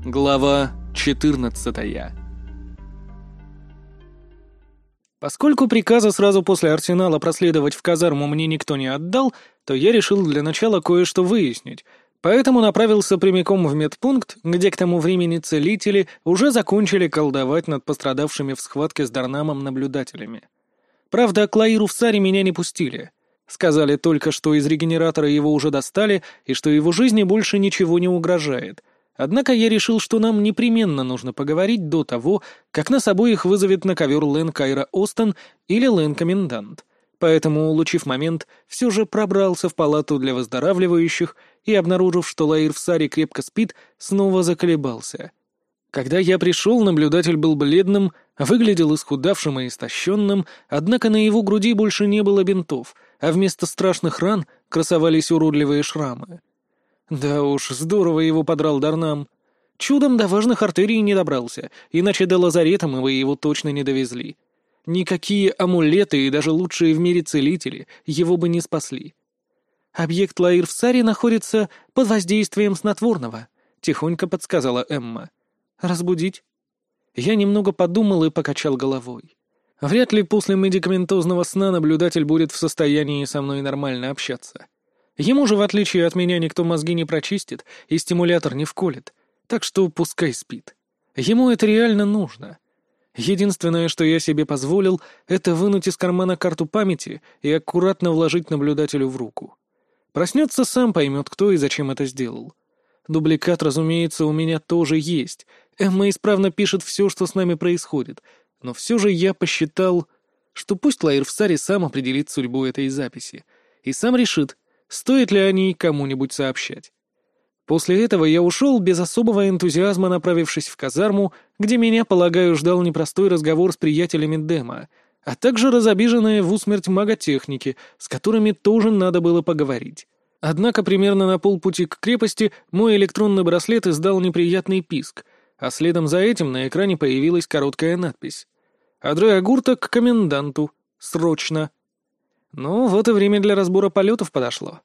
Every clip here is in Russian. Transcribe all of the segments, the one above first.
Глава 14. Поскольку приказа сразу после арсенала проследовать в казарму мне никто не отдал, то я решил для начала кое-что выяснить, поэтому направился прямиком в медпункт, где к тому времени целители уже закончили колдовать над пострадавшими в схватке с Дарнамом наблюдателями. Правда, к Лаиру в Саре меня не пустили. Сказали только, что из регенератора его уже достали и что его жизни больше ничего не угрожает. Однако я решил, что нам непременно нужно поговорить до того, как нас обоих вызовет на ковер Лэн Кайра Остон или Лэн Комендант. Поэтому, улучив момент, все же пробрался в палату для выздоравливающих и, обнаружив, что Лаир в Саре крепко спит, снова заколебался. Когда я пришел, наблюдатель был бледным, выглядел исхудавшим и истощенным, однако на его груди больше не было бинтов, а вместо страшных ран красовались уродливые шрамы. Да уж, здорово его подрал Дарнам. Чудом до важных артерий не добрался, иначе до лазарета мы бы его точно не довезли. Никакие амулеты и даже лучшие в мире целители его бы не спасли. «Объект Лаир в Саре находится под воздействием снотворного», — тихонько подсказала Эмма. «Разбудить?» Я немного подумал и покачал головой. Вряд ли после медикаментозного сна наблюдатель будет в состоянии со мной нормально общаться. Ему же, в отличие от меня, никто мозги не прочистит и стимулятор не вколет, так что пускай спит. Ему это реально нужно. Единственное, что я себе позволил, это вынуть из кармана карту памяти и аккуратно вложить наблюдателю в руку. Проснется, сам поймет, кто и зачем это сделал. Дубликат, разумеется, у меня тоже есть. Эмма исправно пишет все, что с нами происходит, но все же я посчитал, что пусть Лаир в Саре сам определит судьбу этой записи и сам решит, стоит ли о ней кому-нибудь сообщать. После этого я ушел без особого энтузиазма, направившись в казарму, где меня, полагаю, ждал непростой разговор с приятелями Дема, а также разобиженные в усмерть маготехники, с которыми тоже надо было поговорить. Однако примерно на полпути к крепости мой электронный браслет издал неприятный писк, а следом за этим на экране появилась короткая надпись: «Адреа Гурта к коменданту. Срочно». Ну, вот и время для разбора полетов подошло.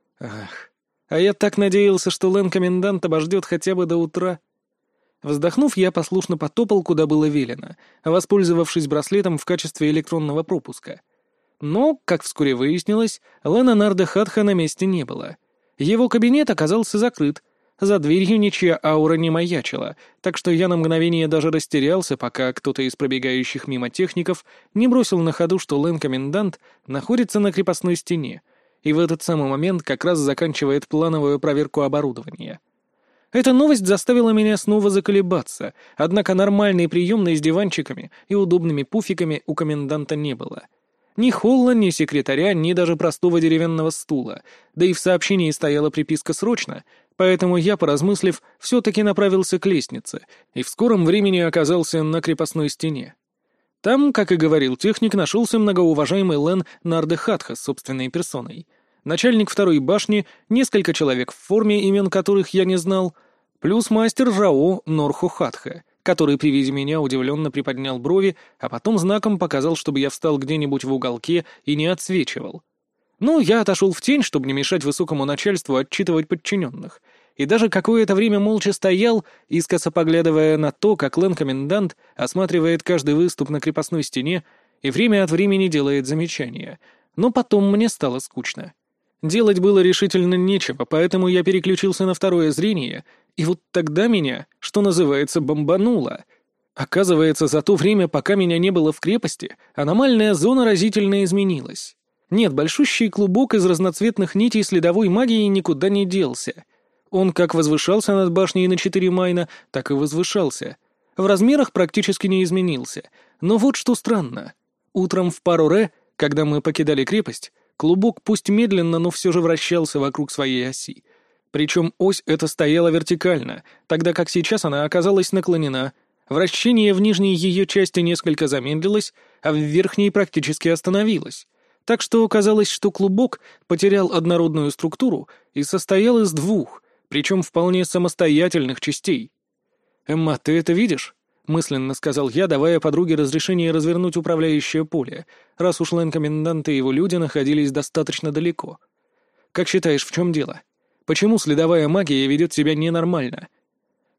Ах, а я так надеялся, что Лэн-комендант обождет хотя бы до утра. Вздохнув, я послушно потопал, куда было велено, воспользовавшись браслетом в качестве электронного пропуска. Но, как вскоре выяснилось, Лэна Нарда Хатха на месте не было. Его кабинет оказался закрыт, за дверью ничья аура не маячила, так что я на мгновение даже растерялся, пока кто-то из пробегающих мимо техников не бросил на ходу, что Лэн-комендант находится на крепостной стене, и в этот самый момент как раз заканчивает плановую проверку оборудования. Эта новость заставила меня снова заколебаться, однако нормальной приемной с диванчиками и удобными пуфиками у коменданта не было. Ни холла, ни секретаря, ни даже простого деревянного стула, да и в сообщении стояла приписка «Срочно», поэтому я, поразмыслив, все-таки направился к лестнице и в скором времени оказался на крепостной стене. Там, как и говорил техник, нашелся многоуважаемый Лэн Нарде Хатха с собственной персоной, начальник второй башни, несколько человек в форме, имен которых я не знал, плюс мастер Рао Норхо Хатха, который при виде меня удивленно приподнял брови, а потом знаком показал, чтобы я встал где-нибудь в уголке и не отсвечивал. Ну, я отошел в тень, чтобы не мешать высокому начальству отчитывать подчиненных, и даже какое-то время молча стоял, искоса поглядывая на то, как Лэн-комендант осматривает каждый выступ на крепостной стене и время от времени делает замечания. Но потом мне стало скучно. Делать было решительно нечего, поэтому я переключился на второе зрение, и вот тогда меня, что называется, бомбануло. Оказывается, за то время, пока меня не было в крепости, аномальная зона разительно изменилась. Нет, большущий клубок из разноцветных нитей следовой магии никуда не делся. Он как возвышался над башней на 4 майна, так и возвышался. В размерах практически не изменился. Но вот что странно. Утром в пару когда мы покидали крепость, клубок пусть медленно, но все же вращался вокруг своей оси. Причем ось эта стояла вертикально, тогда как сейчас она оказалась наклонена. Вращение в нижней ее части несколько замедлилось, а в верхней практически остановилось. Так что оказалось, что клубок потерял однородную структуру и состоял из двух, причем вполне самостоятельных частей. «Эмма, ты это видишь?» — мысленно сказал я, давая подруге разрешение развернуть управляющее поле, раз уж Лэн-комендант и его люди находились достаточно далеко. «Как считаешь, в чем дело? Почему следовая магия ведет себя ненормально?»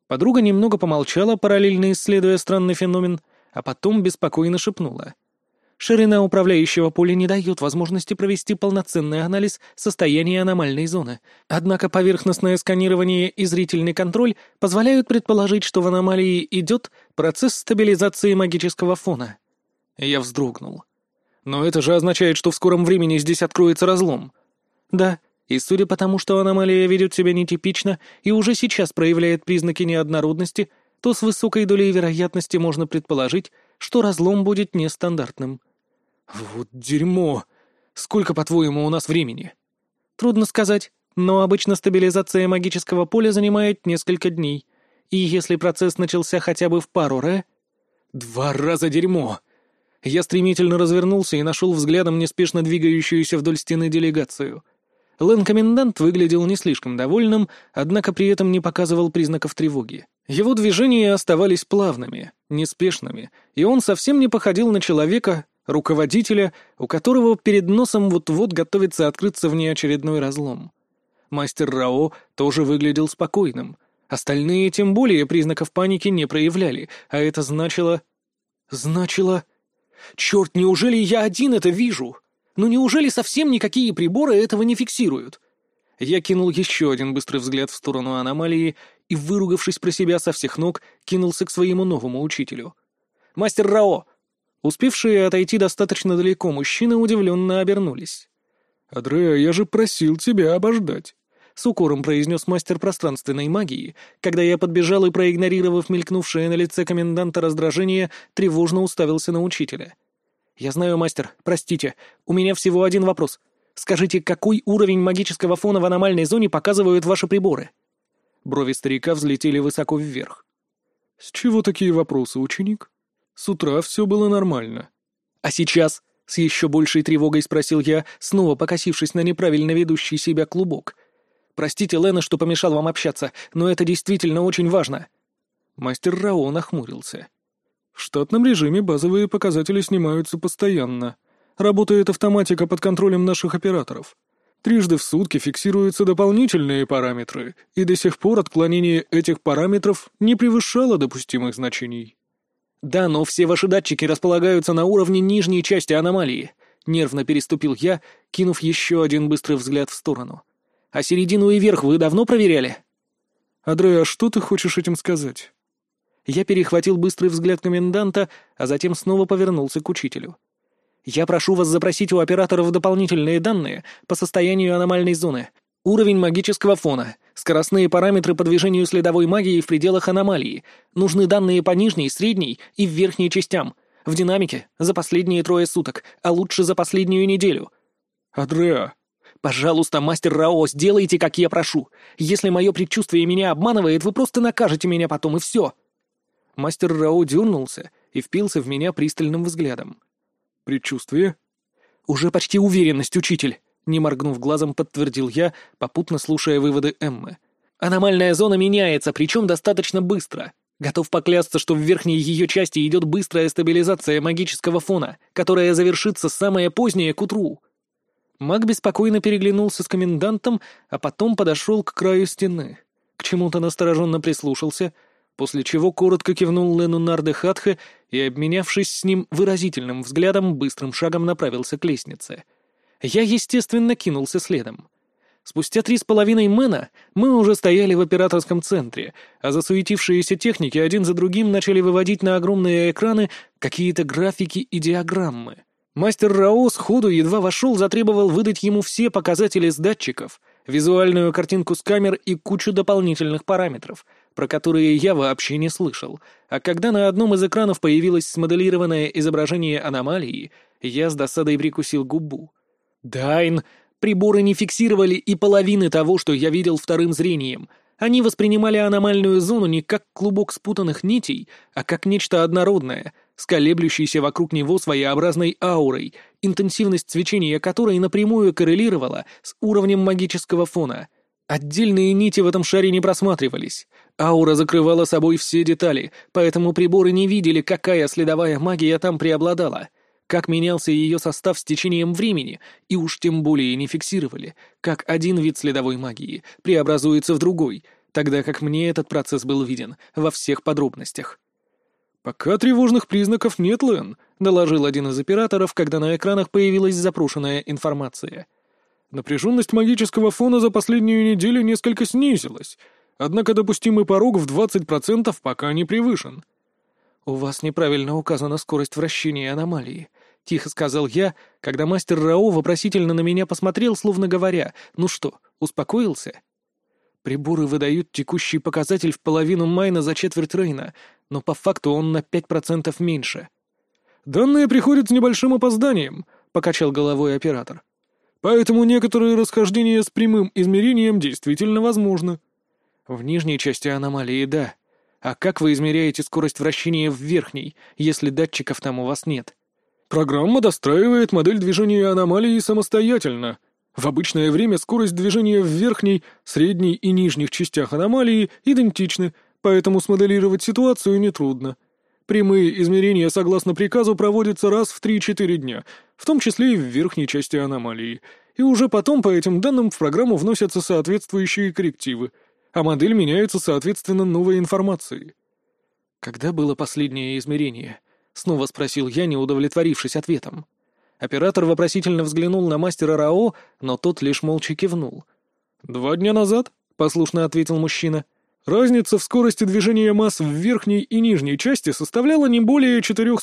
Подруга немного помолчала, параллельно исследуя странный феномен, а потом беспокойно шепнула. Ширина управляющего поля не дает возможности провести полноценный анализ состояния аномальной зоны. Однако поверхностное сканирование и зрительный контроль позволяют предположить, что в аномалии идет процесс стабилизации магического фона. Я вздрогнул. Но это же означает, что в скором времени здесь откроется разлом. Да, и судя по тому, что аномалия ведет себя нетипично и уже сейчас проявляет признаки неоднородности, то с высокой долей вероятности можно предположить, что разлом будет нестандартным. Вот дерьмо! Сколько, по-твоему, у нас времени? Трудно сказать, но обычно стабилизация магического поля занимает несколько дней. И если процесс начался хотя бы в пару ре... 2 раза дерьмо! Я стремительно развернулся и нашел взглядом неспешно двигающуюся вдоль стены делегацию. Лэн-комендант выглядел не слишком довольным, однако при этом не показывал признаков тревоги. Его движения оставались плавными, неспешными, и он совсем не походил на человека, руководителя, у которого перед носом вот-вот готовится открыться внеочередной разлом. Мастер Рао тоже выглядел спокойным. Остальные тем более признаков паники не проявляли, а это значило... Черт, неужели я один это вижу? Ну неужели совсем никакие приборы этого не фиксируют? Я кинул еще один быстрый взгляд в сторону аномалии и, выругавшись про себя со всех ног, кинулся к своему новому учителю. «Мастер Рао!» Успевшие отойти достаточно далеко мужчины удивленно обернулись. «Адреа, я же просил тебя обождать», — с укором произнес мастер пространственной магии, когда я подбежал и, проигнорировав мелькнувшее на лице коменданта раздражение, тревожно уставился на учителя. «Я знаю, мастер, простите, у меня всего один вопрос. Скажите, какой уровень магического фона в аномальной зоне показывают ваши приборы?» Брови старика взлетели высоко вверх. «С чего такие вопросы, ученик? С утра все было нормально». «А сейчас?» — с еще большей тревогой спросил я, снова покосившись на неправильно ведущий себя клубок. «Простите, Лена, что помешал вам общаться, но это действительно очень важно». Мастер Рао нахмурился. «В штатном режиме базовые показатели снимаются постоянно. Работает автоматика под контролем наших операторов. 3 раза в сутки фиксируются дополнительные параметры, и до сих пор отклонение этих параметров не превышало допустимых значений». «Да, но все ваши датчики располагаются на уровне нижней части аномалии», — нервно переступил я, кинув еще один быстрый взгляд в сторону. «А середину и верх вы давно проверяли?» «Адреа, что ты хочешь этим сказать?» Я перехватил быстрый взгляд коменданта, а затем снова повернулся к учителю. «Я прошу вас запросить у операторов дополнительные данные по состоянию аномальной зоны, уровень магического фона, скоростные параметры по движению следовой магии в пределах аномалии, нужны данные по нижней, средней и верхней частям, в динамике за последние 3 суток, а лучше за последнюю неделю». «Адреа!» «Пожалуйста, мастер Рао, сделайте, как я прошу. Если мое предчувствие меня обманывает, вы просто накажете меня потом, и все». Мастер Рао дернулся и впился в меня пристальным взглядом. «Предчувствие?» «Уже почти уверенность, учитель», — не моргнув глазом, подтвердил я, попутно слушая выводы Эммы. «Аномальная зона меняется, причем достаточно быстро. Готов поклясться, что в верхней ее части идет быстрая стабилизация магического фона, которая завершится самое позднее к утру». Маг беспокойно переглянулся с комендантом, а потом подошел к краю стены. К чему-то настороженно прислушался, после чего коротко кивнул Лену Нардехатхе и, обменявшись с ним выразительным взглядом, быстрым шагом направился к лестнице. Я, естественно, кинулся следом. Спустя 3,5 мэна мы уже стояли в операторском центре, а засуетившиеся техники один за другим начали выводить на огромные экраны какие-то графики и диаграммы. Мастер Рао сходу едва вошел, затребовал выдать ему все показатели с датчиков, визуальную картинку с камер и кучу дополнительных параметров, про которые я вообще не слышал. А когда на одном из экранов появилось смоделированное изображение аномалии, я с досадой прикусил губу. «Дайн, приборы не фиксировали и половины того, что я видел вторым зрением. Они воспринимали аномальную зону не как клубок спутанных нитей, а как нечто однородное, с колеблющейся вокруг него своеобразной аурой, интенсивность свечения которой напрямую коррелировала с уровнем магического фона. Отдельные нити в этом шаре не просматривались. Аура закрывала собой все детали, поэтому приборы не видели, какая следовая магия там преобладала, как менялся ее состав с течением времени, и уж тем более не фиксировали, как один вид следовой магии преобразуется в другой, тогда как мне этот процесс был виден во всех подробностях. «Пока тревожных признаков нет, Лэн», — доложил один из операторов, когда на экранах появилась запрошенная информация. «Напряженность магического фона за последнюю неделю несколько снизилась, однако допустимый порог в 20% пока не превышен». «У вас неправильно указана скорость вращения аномалии», — тихо сказал я, когда мастер Рао вопросительно на меня посмотрел, словно говоря: «Ну что, успокоился?» Приборы выдают текущий показатель в половину майна за четверть Рейна, но по факту он на 5% меньше. «Данные приходят с небольшим опозданием», — покачал головой оператор. «Поэтому некоторые расхождения с прямым измерением действительно возможны». В нижней части аномалии — да. А как вы измеряете скорость вращения в верхней, если датчиков там у вас нет? Программа достраивает модель движения аномалии самостоятельно. В обычное время скорость движения в верхней, средней и нижних частях аномалии идентичны, поэтому смоделировать ситуацию нетрудно. Прямые измерения согласно приказу проводятся раз в 3-4 дня, в том числе и в верхней части аномалии, и уже потом по этим данным в программу вносятся соответствующие коррективы, а модель меняется соответственно новой информацией. «Когда было последнее измерение?» — снова спросил я, не удовлетворившись ответом. Оператор вопросительно взглянул на мастера Рао, но тот лишь молча кивнул. 2 дня назад», — послушно ответил мужчина. «Разница в скорости движения масс в верхней и нижней части составляла не более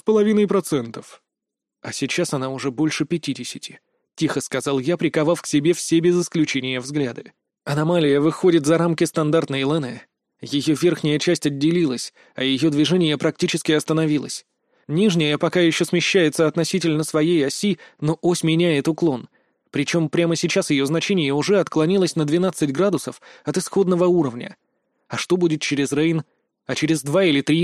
4,5%. «А сейчас она уже больше 50%, — тихо сказал я, приковав к себе все без исключения взгляды. «Аномалия выходит за рамки стандартной Лены. Ее верхняя часть отделилась, а ее движение практически остановилось. Нижняя пока еще смещается относительно своей оси, но ось меняет уклон. Причем прямо сейчас ее значение уже отклонилось на 12 градусов от исходного уровня. А что будет через Рейн? А через 2 или 3?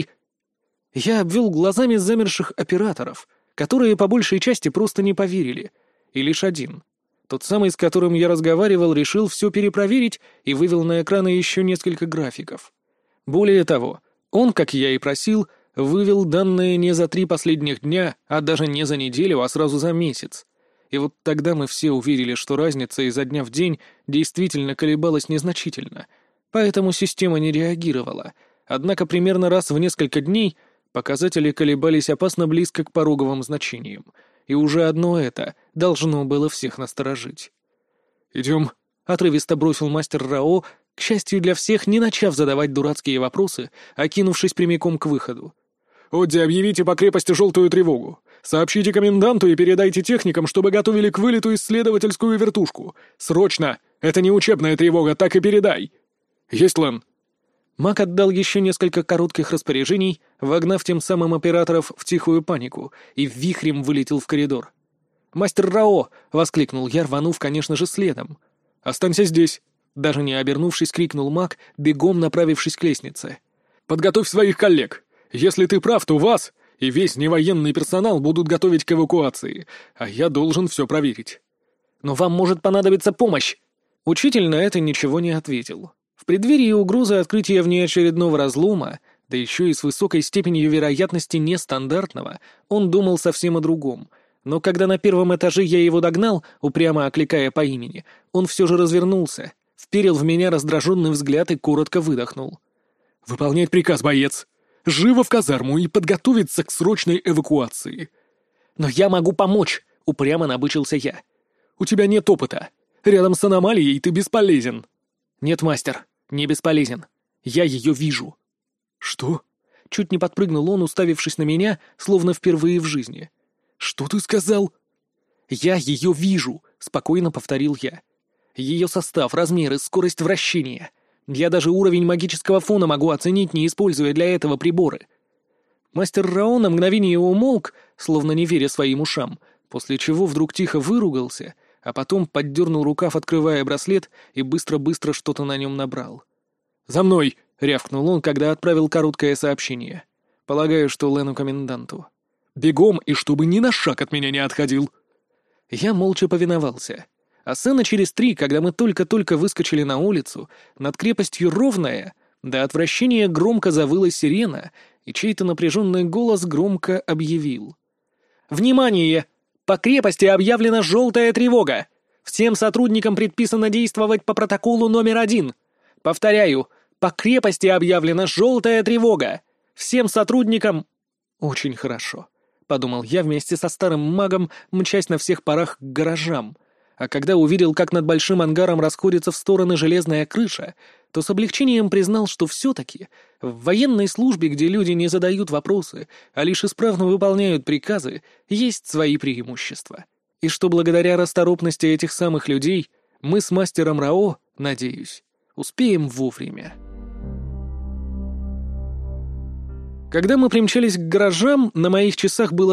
Я обвел глазами замерших операторов, которые по большей части просто не поверили. И лишь один, тот самый, с которым я разговаривал, решил все перепроверить и вывел на экраны еще несколько графиков. Более того, он, как я и просил, вывел данные не за 3 последних дня, а даже не за неделю, а сразу за месяц. И вот тогда мы все увидели, что разница изо дня в день действительно колебалась незначительно, поэтому система не реагировала. Однако примерно раз в несколько дней показатели колебались опасно близко к пороговым значениям, и уже одно это должно было всех насторожить. «Идем», — отрывисто бросил мастер Рао, к счастью для всех, не начав задавать дурацкие вопросы, а кинувшись прямиком к выходу. «Одди, объявите по крепости желтую тревогу. Сообщите коменданту и передайте техникам, чтобы готовили к вылету исследовательскую вертушку. Срочно! Это не учебная тревога, так и передай!» «Есть, Лэн!» Мак отдал еще несколько коротких распоряжений, вогнав тем самым операторов в тихую панику, и вихрем вылетел в коридор. «Мастер Рао!» — воскликнул я, рванув, конечно же, следом. «Останься здесь!» — даже не обернувшись, крикнул Мак, бегом направившись к лестнице. «Подготовь своих коллег! Если ты прав, то вас и весь невоенный персонал будут готовить к эвакуации, а я должен все проверить». «Но вам может понадобиться помощь!» Учитель на это ничего не ответил. В преддверии угрозы открытия внеочередного разлома, да еще и с высокой степенью вероятности нестандартного, он думал совсем о другом. Но когда на 1-м этаже я его догнал, упрямо окликая по имени, он все же развернулся, вперил в меня раздраженный взгляд и коротко выдохнул. «Выполнять приказ, боец! Живо в казарму и подготовиться к срочной эвакуации!» «Но я могу помочь!» — упрямо набычился я. «У тебя нет опыта. Рядом с аномалией ты бесполезен». «Нет, мастер, не бесполезен. Я ее вижу». «Что?» — чуть не подпрыгнул он, уставившись на меня, словно впервые в жизни. «Что ты сказал?» «Я ее вижу», — спокойно повторил я. «Ее состав, размеры, скорость вращения. Я даже уровень магического фона могу оценить, не используя для этого приборы». Мастер Рао на мгновение умолк, словно не веря своим ушам, после чего вдруг тихо выругался, а потом поддернул рукав, открывая браслет, и быстро-быстро что-то на нем набрал. «За мной!» — рявкнул он, когда отправил короткое сообщение. Полагаю, что Лену коменданту. «Бегом, и чтобы ни на шаг от меня не отходил!» Я молча повиновался. А сцена через 3, когда мы только-только выскочили на улицу, над крепостью Ровная, до отвращения громко завыла сирена, и чей-то напряженный голос громко объявил. «Внимание! По крепости объявлена желтая тревога! Всем сотрудникам предписано действовать по протоколу номер 1. Повторяю, По крепости объявлена желтая тревога! Всем сотрудникам...» «Очень хорошо», — подумал я вместе со старым магом, мчась на всех парах к гаражам. А когда увидел, как над большим ангаром расходится в стороны железная крыша, то с облегчением признал, что все-таки в военной службе, где люди не задают вопросы, а лишь исправно выполняют приказы, есть свои преимущества. И что благодаря расторопности этих самых людей мы с мастером Рао, надеюсь, успеем вовремя. Когда мы примчались к гаражам, на моих часах было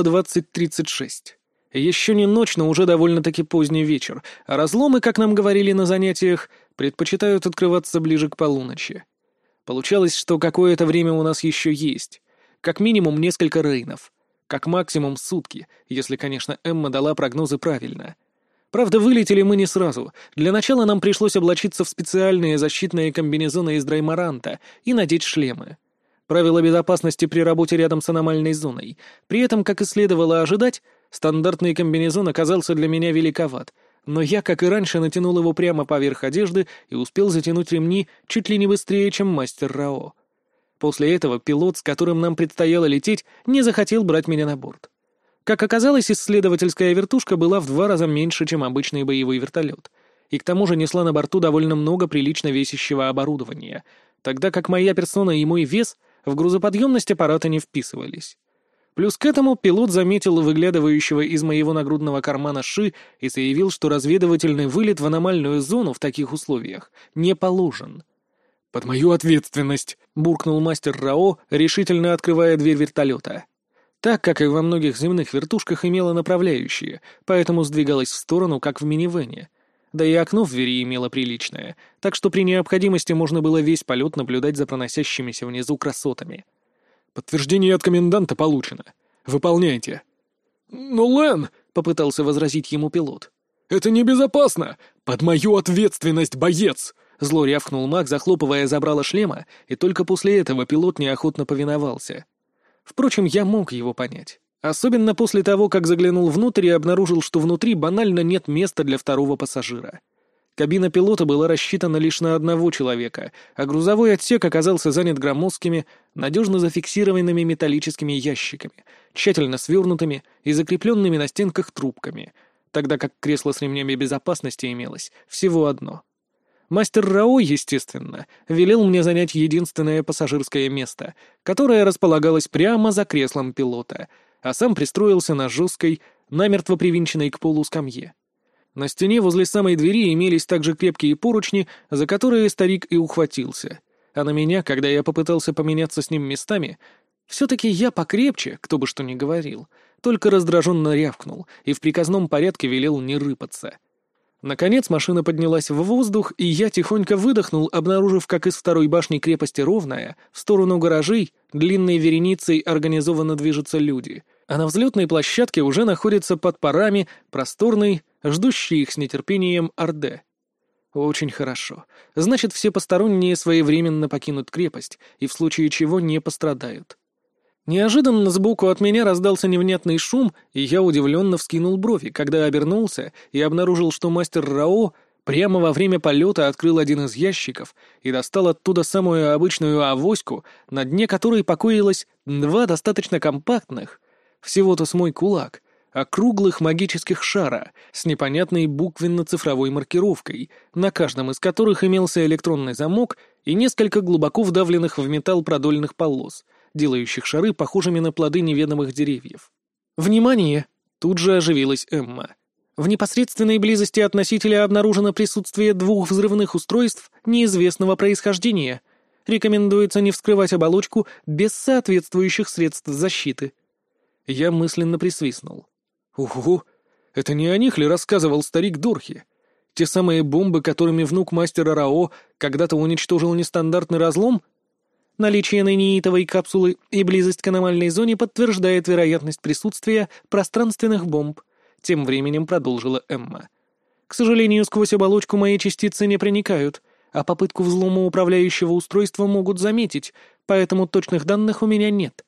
20:36. Еще не ночь, но уже довольно-таки поздний вечер, а разломы, как нам говорили на занятиях, предпочитают открываться ближе к полуночи. Получалось, что какое-то время у нас еще есть. Как минимум несколько рейнов. Как максимум сутки, если, конечно, Эмма дала прогнозы правильно. Правда, вылетели мы не сразу. Для начала нам пришлось облачиться в специальные защитные комбинезоны из драймаранта и надеть шлемы. Правила безопасности при работе рядом с аномальной зоной. При этом, как и следовало ожидать, стандартный комбинезон оказался для меня великоват, но я, как и раньше, натянул его прямо поверх одежды и успел затянуть ремни чуть ли не быстрее, чем мастер Рао. После этого пилот, с которым нам предстояло лететь, не захотел брать меня на борт. Как оказалось, исследовательская вертушка была в 2 раза меньше, чем обычный боевой вертолет, и к тому же несла на борту довольно много прилично весящего оборудования, тогда как моя персона и мой вес в грузоподъемность аппарата не вписывались. Плюс к этому пилот заметил выглядывающего из моего нагрудного кармана Ши и заявил, что разведывательный вылет в аномальную зону в таких условиях не положен. «Под мою ответственность», — буркнул мастер Рао, решительно открывая дверь вертолета. Так, как и во многих земных вертушках, имела направляющие, поэтому сдвигалась в сторону, как в минивэне. Да и окно в двери имело приличное, так что при необходимости можно было весь полет наблюдать за проносящимися внизу красотами. «Подтверждение от коменданта получено. Выполняйте». «Но, Лэн», — попытался возразить ему пилот, — «это небезопасно. Под мою ответственность, боец!» Зло рявкнул маг, захлопывая забрало шлема, и только после этого пилот неохотно повиновался. Впрочем, я мог его понять. Особенно после того, как заглянул внутрь и обнаружил, что внутри банально нет места для второго пассажира. Кабина пилота была рассчитана лишь на одного человека, а грузовой отсек оказался занят громоздкими, надежно зафиксированными металлическими ящиками, тщательно свернутыми и закрепленными на стенках трубками, тогда как кресло с ремнями безопасности имелось всего одно. Мастер Рао, естественно, велел мне занять единственное пассажирское место, которое располагалось прямо за креслом пилота, а сам пристроился на жесткой, намертво привинченной к полу скамье. На стене возле самой двери имелись также крепкие поручни, за которые старик и ухватился. А на меня, когда я попытался поменяться с ним местами, все-таки я покрепче, кто бы что ни говорил, только раздраженно рявкнул и в приказном порядке велел не рыпаться. Наконец машина поднялась в воздух, и я тихонько выдохнул, обнаружив, как из второй башни крепости Ровная в сторону гаражей длинной вереницей организованно движутся люди, а на взлетной площадке уже находится под парами просторный, ждущий их с нетерпением Орде. Очень хорошо. Значит, все посторонние своевременно покинут крепость и в случае чего не пострадают. Неожиданно сбоку от меня раздался невнятный шум, и я удивленно вскинул брови, когда обернулся и обнаружил, что мастер Рао прямо во время полета открыл один из ящиков и достал оттуда самую обычную авоську, на дне которой покоилось 2 достаточно компактных, всего-то с мой кулак, округлых магических шара с непонятной буквенно-цифровой маркировкой, на каждом из которых имелся электронный замок и несколько глубоко вдавленных в металл продольных полос, делающих шары похожими на плоды неведомых деревьев. «Внимание!» — тут же оживилась Эмма. «В непосредственной близости от носителя обнаружено присутствие 2 взрывных устройств неизвестного происхождения. Рекомендуется не вскрывать оболочку без соответствующих средств защиты». Я мысленно присвистнул. «Ого! Это не о них ли рассказывал старик Дорхи? Те самые бомбы, которыми внук мастера Рао когда-то уничтожил нестандартный разлом?» Наличие нейнитовой капсулы и близость к аномальной зоне подтверждает вероятность присутствия пространственных бомб, тем временем продолжила Эмма. К сожалению, сквозь оболочку мои частицы не проникают, а попытку взлома управляющего устройства могут заметить, поэтому точных данных у меня нет.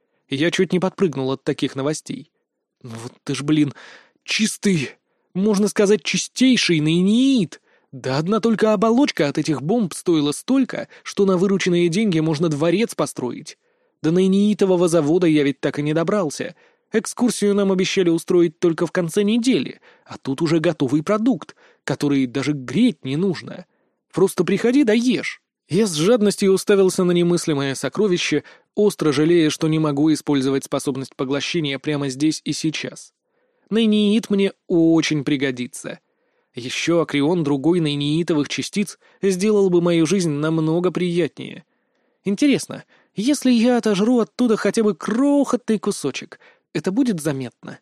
Я чуть не подпрыгнул от таких новостей. Вот ты ж, блин, чистый, можно сказать, чистейший нейнит. Да одна только оболочка от этих бомб стоила столько, что на вырученные деньги можно дворец построить. До нейнитового завода я ведь так и не добрался. Экскурсию нам обещали устроить только в конце недели, а тут уже готовый продукт, который даже греть не нужно. Просто приходи да ешь. Я с жадностью уставился на немыслимое сокровище, остро жалея, что не могу использовать способность поглощения прямо здесь и сейчас. Нейнит мне очень пригодится. Еще аккреон другой нейнитовых частиц сделал бы мою жизнь намного приятнее. Интересно, если я отожру оттуда хотя бы крохотный кусочек, это будет заметно?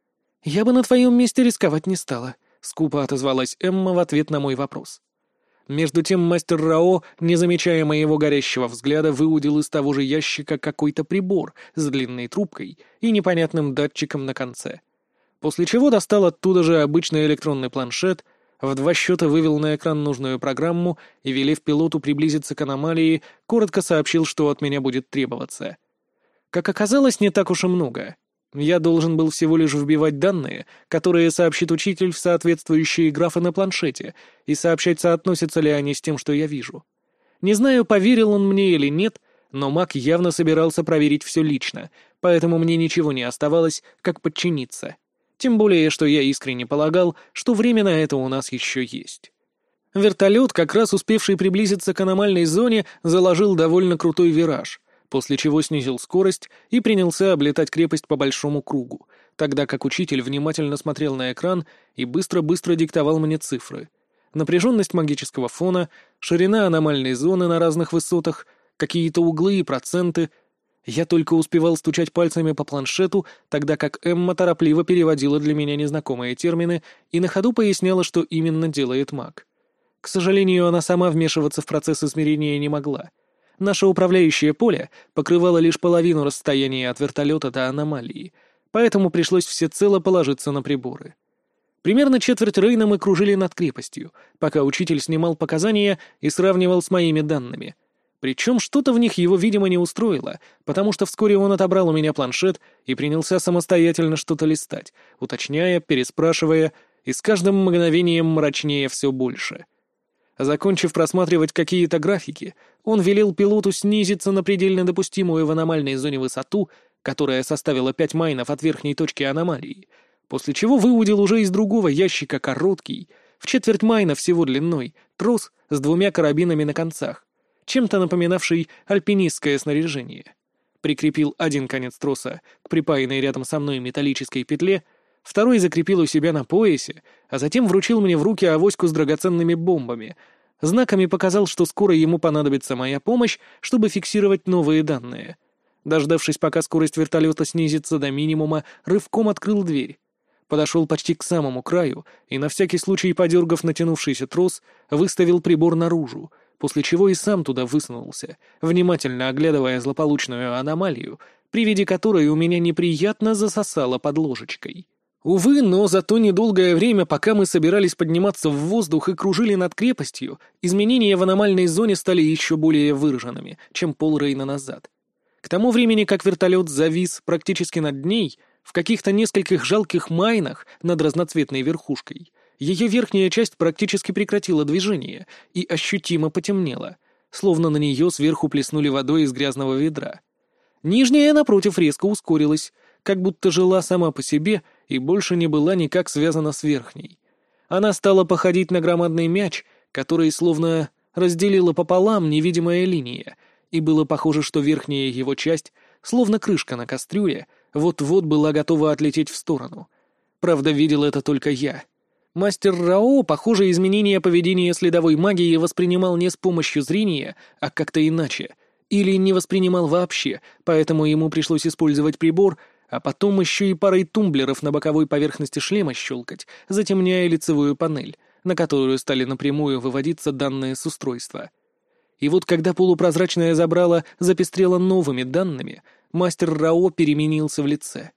Я бы на твоем месте рисковать не стала, — скупо отозвалась Эмма в ответ на мой вопрос. Между тем мастер Рао, не замечая моего горящего взгляда, выудил из того же ящика какой-то прибор с длинной трубкой и непонятным датчиком на конце. После чего достал оттуда же обычный электронный планшет, в 2 счета вывел на экран нужную программу и, велев пилоту приблизиться к аномалии, коротко сообщил, что от меня будет требоваться. Как оказалось, не так уж и много. Я должен был всего лишь вбивать данные, которые сообщит учитель в соответствующие графы на планшете, и сообщать, соотносятся ли они с тем, что я вижу. Не знаю, поверил он мне или нет, но маг явно собирался проверить все лично, поэтому мне ничего не оставалось, как подчиниться. Тем более, что я искренне полагал, что время на это у нас еще есть. Вертолет, как раз успевший приблизиться к аномальной зоне, заложил довольно крутой вираж, после чего снизил скорость и принялся облетать крепость по большому кругу, тогда как учитель внимательно смотрел на экран и быстро-быстро диктовал мне цифры. Напряженность магического фона, ширина аномальной зоны на разных высотах, какие-то углы и проценты. Я только успевал стучать пальцами по планшету, тогда как Эмма торопливо переводила для меня незнакомые термины и на ходу поясняла, что именно делает маг. К сожалению, она сама вмешиваться в процесс измерения не могла. Наше управляющее поле покрывало лишь половину расстояния от вертолета до аномалии, поэтому пришлось всецело положиться на приборы. Примерно четверть Рейна мы кружили над крепостью, пока учитель снимал показания и сравнивал с моими данными. Причем что-то в них его, видимо, не устроило, потому что вскоре он отобрал у меня планшет и принялся самостоятельно что-то листать, уточняя, переспрашивая, и с каждым мгновением мрачнее все больше. Закончив просматривать какие-то графики, он велел пилоту снизиться на предельно допустимую в аномальной зоне высоту, которая составила 5 майнов от верхней точки аномалии, после чего выудил уже из другого ящика короткий, в четверть майна всего длиной, трос с 2 карабинами на концах, чем-то напоминавший альпинистское снаряжение. Прикрепил один конец троса к припаянной рядом со мной металлической петле, второй закрепил у себя на поясе, а затем вручил мне в руки авоську с драгоценными бомбами. Знаками показал, что скоро ему понадобится моя помощь, чтобы фиксировать новые данные. Дождавшись, пока скорость вертолета снизится до минимума, рывком открыл дверь. Подошел почти к самому краю и, на всякий случай подергав натянувшийся трос, выставил прибор наружу, после чего и сам туда высунулся, внимательно оглядывая злополучную аномалию, при виде которой у меня неприятно засосало под ложечкой. Увы, но за то недолгое время, пока мы собирались подниматься в воздух и кружили над крепостью, изменения в аномальной зоне стали еще более выраженными, чем полрейна назад. К тому времени, как вертолет завис практически над ней, в каких-то нескольких жалких майнах над разноцветной верхушкой, ее верхняя часть практически прекратила движение и ощутимо потемнела, словно на нее сверху плеснули водой из грязного ведра. Нижняя, напротив, резко ускорилась, как будто жила сама по себе и больше не была никак связана с верхней. Она стала походить на громадный мяч, который словно разделила пополам невидимая линия, и было похоже, что верхняя его часть, словно крышка на кастрюле, вот-вот была готова отлететь в сторону. Правда, видел это только я. Мастер Рао, похоже, изменение поведения следовой магии воспринимал не с помощью зрения, а как-то иначе. Или не воспринимал вообще, поэтому ему пришлось использовать прибор, а потом еще и парой тумблеров на боковой поверхности шлема щелкать, затемняя лицевую панель, на которую стали напрямую выводиться данные с устройства. И вот когда полупрозрачное забрало запестрело новыми данными, мастер Рао переменился в лице.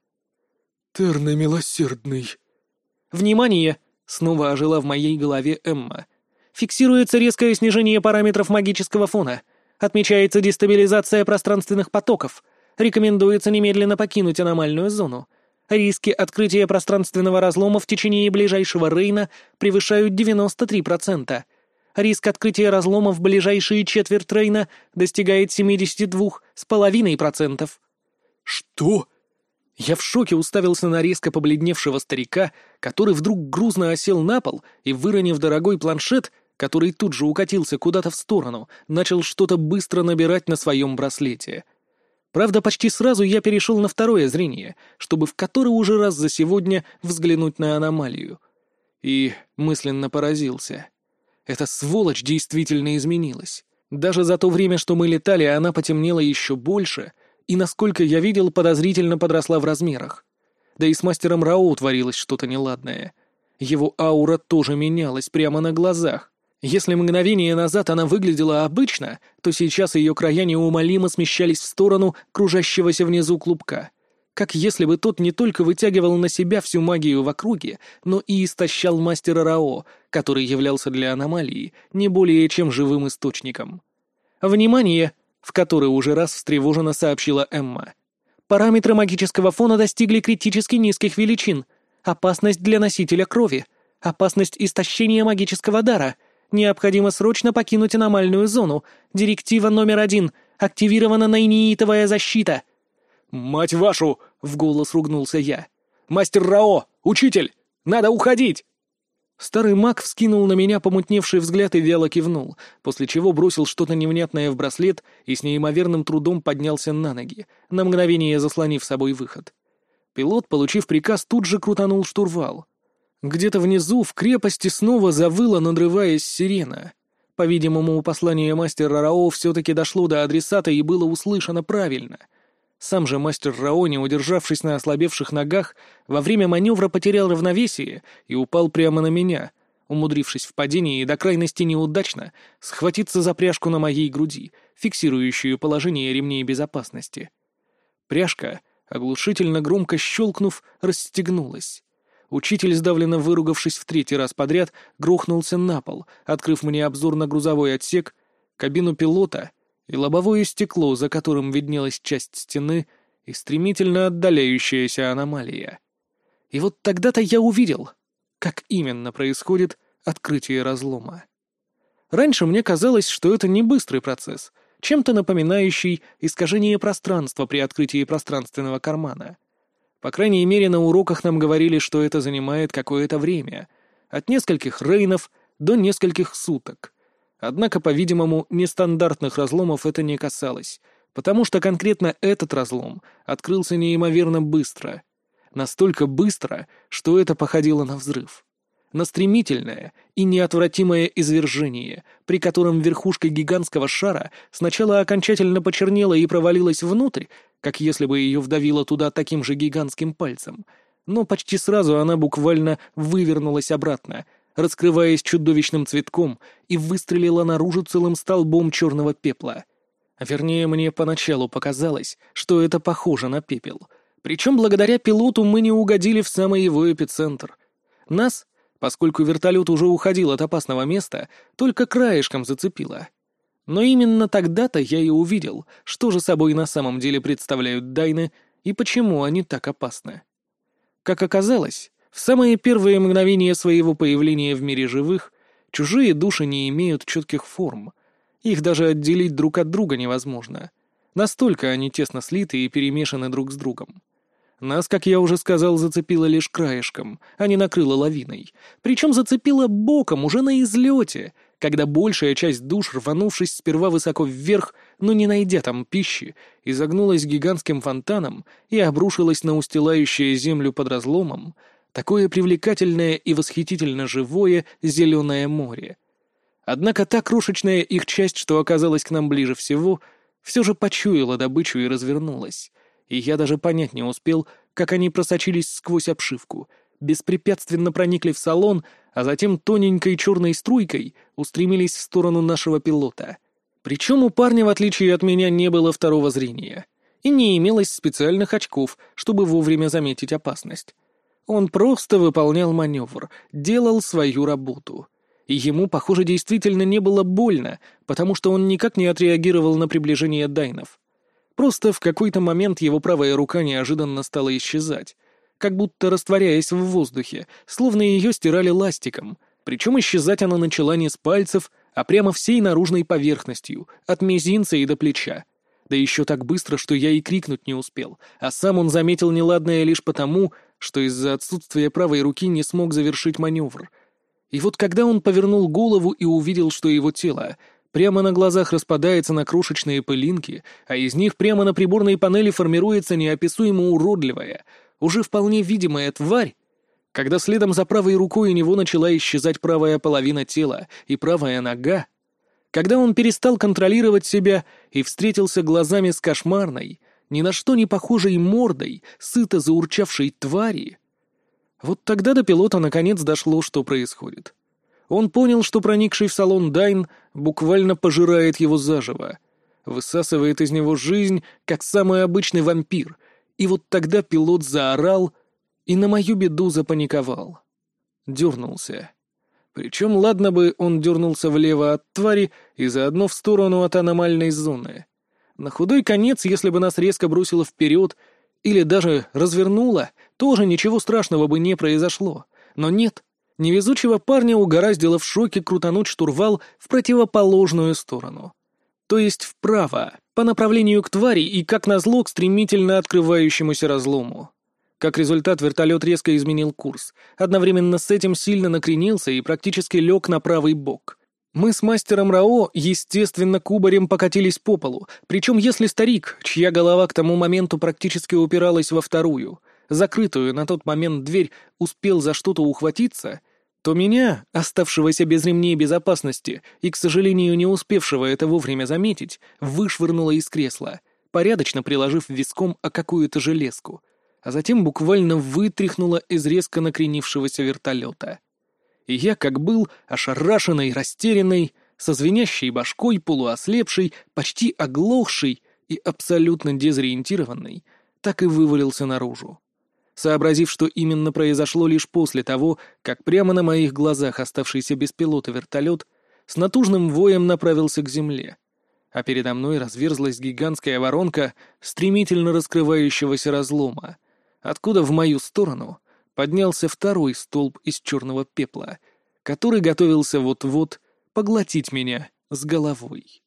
«Терный милосердный». «Внимание!» — снова ожила в моей голове Эмма. «Фиксируется резкое снижение параметров магического фона. Отмечается дестабилизация пространственных потоков. Рекомендуется немедленно покинуть аномальную зону. Риски открытия пространственного разлома в течение ближайшего рейна превышают 93%. Риск открытия разлома в ближайшие четверть рейна достигает 72,5%. Что? Я в шоке уставился на резко побледневшего старика, который вдруг грузно осел на пол и, выронив дорогой планшет, который тут же укатился куда-то в сторону, начал что-то быстро набирать на своем браслете. Правда, почти сразу я перешел на второе зрение, чтобы в который уже раз за сегодня взглянуть на аномалию. И мысленно поразился. Эта сволочь действительно изменилась. Даже за то время, что мы летали, она потемнела еще больше, и, насколько я видел, подозрительно подросла в размерах. Да и с мастером Рао творилось что-то неладное. Его аура тоже менялась прямо на глазах. Если мгновение назад она выглядела обычно, то сейчас ее края неумолимо смещались в сторону кружащегося внизу клубка. Как если бы тот не только вытягивал на себя всю магию в округе, но и истощал мастера Рао, который являлся для аномалии не более чем живым источником. «Внимание!» — в который уже раз встревоженно сообщила Эмма. «Параметры магического фона достигли критически низких величин. Опасность для носителя крови. Опасность истощения магического дара. Необходимо срочно покинуть аномальную зону. Директива номер 1. Активирована наиниитовая защита». «Мать вашу!» — в голос ругнулся я. «Мастер Рао! Учитель! Надо уходить!» Старый маг вскинул на меня помутневший взгляд и вяло кивнул, после чего бросил что-то невнятное в браслет и с неимоверным трудом поднялся на ноги, на мгновение заслонив собой выход. Пилот, получив приказ, тут же крутанул штурвал. Где-то внизу, в крепости, снова завыла, надрываясь, сирена. По-видимому, послание мастера Рао все-таки дошло до адресата и было услышано правильно. Сам же мастер Рао, не удержавшись на ослабевших ногах, во время маневра потерял равновесие и упал прямо на меня, умудрившись в падении до крайности неудачно схватиться за пряжку на моей груди, фиксирующую положение ремней безопасности. Пряжка, оглушительно громко щелкнув, расстегнулась. Учитель, сдавленно выругавшись в 3-й раз подряд, грохнулся на пол, открыв мне обзор на грузовой отсек, кабину пилота и лобовое стекло, за которым виднелась часть стены и стремительно отдаляющаяся аномалия. И вот тогда-то я увидел, как именно происходит открытие разлома. Раньше мне казалось, что это не быстрый процесс, чем-то напоминающий искажение пространства при открытии пространственного кармана. По крайней мере, на уроках нам говорили, что это занимает какое-то время, от нескольких рейнов до нескольких суток. Однако, по-видимому, нестандартных разломов это не касалось, потому что конкретно этот разлом открылся неимоверно быстро. Настолько быстро, что это походило на взрыв. На стремительное и неотвратимое извержение, при котором верхушка гигантского шара сначала окончательно почернела и провалилась внутрь, как если бы ее вдавило туда таким же гигантским пальцем, но почти сразу она буквально вывернулась обратно, раскрываясь чудовищным цветком, и выстрелила наружу целым столбом черного пепла. Вернее, мне поначалу показалось, что это похоже на пепел. Причем благодаря пилоту мы не угодили в самый его эпицентр. Нас, поскольку вертолет уже уходил от опасного места, только краешком зацепило. Но именно тогда-то я и увидел, что же собой на самом деле представляют дайны и почему они так опасны. Как оказалось, в самые первые мгновения своего появления в мире живых чужие души не имеют четких форм. Их даже отделить друг от друга невозможно. Настолько они тесно слиты и перемешаны друг с другом. Нас, как я уже сказал, зацепило лишь краешком, а не накрыло лавиной. Причем зацепило боком, уже на излете, когда большая часть душ, рванувшись сперва высоко вверх, но не найдя там пищи, изогнулась гигантским фонтаном и обрушилась на устилающее землю под разломом такое привлекательное и восхитительно живое зеленое море. Однако та крошечная их часть, что оказалась к нам ближе всего, все же почуяла добычу и развернулась. И я даже понять не успел, как они просочились сквозь обшивку, беспрепятственно проникли в салон, а затем тоненькой черной струйкой устремились в сторону нашего пилота. Причем у парня, в отличие от меня, не было второго зрения, и не имелось специальных очков, чтобы вовремя заметить опасность. Он просто выполнял маневр, делал свою работу. И ему, похоже, действительно не было больно, потому что он никак не отреагировал на приближение дайнов. Просто в какой-то момент его правая рука неожиданно стала исчезать, как будто растворяясь в воздухе, словно ее стирали ластиком. Причем исчезать она начала не с пальцев, а прямо всей наружной поверхностью, от мизинца и до плеча. Да еще так быстро, что я и крикнуть не успел, а сам он заметил неладное лишь потому, что из-за отсутствия правой руки не смог завершить маневр. И вот когда он повернул голову и увидел, что его тело прямо на глазах распадается на крошечные пылинки, а из них прямо на приборной панели формируется неописуемо уродливая, уже вполне видимая тварь, когда следом за правой рукой у него начала исчезать правая половина тела и правая нога, когда он перестал контролировать себя и встретился глазами с кошмарной, ни на что не похожей мордой, сыто заурчавшей твари, вот тогда до пилота наконец дошло, что происходит. Он понял, что проникший в салон Дайн буквально пожирает его заживо, высасывает из него жизнь, как самый обычный вампир, и вот тогда пилот заорал и на мою беду запаниковал. Дернулся. Причем ладно бы он дернулся влево от твари и заодно в сторону от аномальной зоны. На худой конец, если бы нас резко бросило вперед или даже развернуло, тоже ничего страшного бы не произошло. Но нет. Невезучего парня угораздило в шоке крутануть штурвал в противоположную сторону. То есть вправо, по направлению к твари и, как назло, к стремительно открывающемуся разлому. Как результат, вертолет резко изменил курс. Одновременно с этим сильно накренился и практически лег на правый бок. Мы с мастером Рао, естественно, кубарем покатились по полу, причем если старик, чья голова к тому моменту практически упиралась во вторую, закрытую на тот момент дверь, успел за что-то ухватиться, то меня, оставшегося без ремней безопасности и, к сожалению, не успевшего это вовремя заметить, вышвырнуло из кресла, порядочно приложив виском о какую-то железку, а затем буквально вытряхнуло из резко накренившегося вертолета. И я, как был, ошарашенный, растерянный, со звенящей башкой, полуослепший, почти оглохший и абсолютно дезориентированный, так и вывалился наружу. Сообразив, что именно произошло лишь после того, как прямо на моих глазах оставшийся без пилота вертолет с натужным воем направился к земле, а передо мной разверзлась гигантская воронка стремительно раскрывающегося разлома, откуда в мою сторону поднялся второй столб из черного пепла, который готовился вот-вот поглотить меня с головой.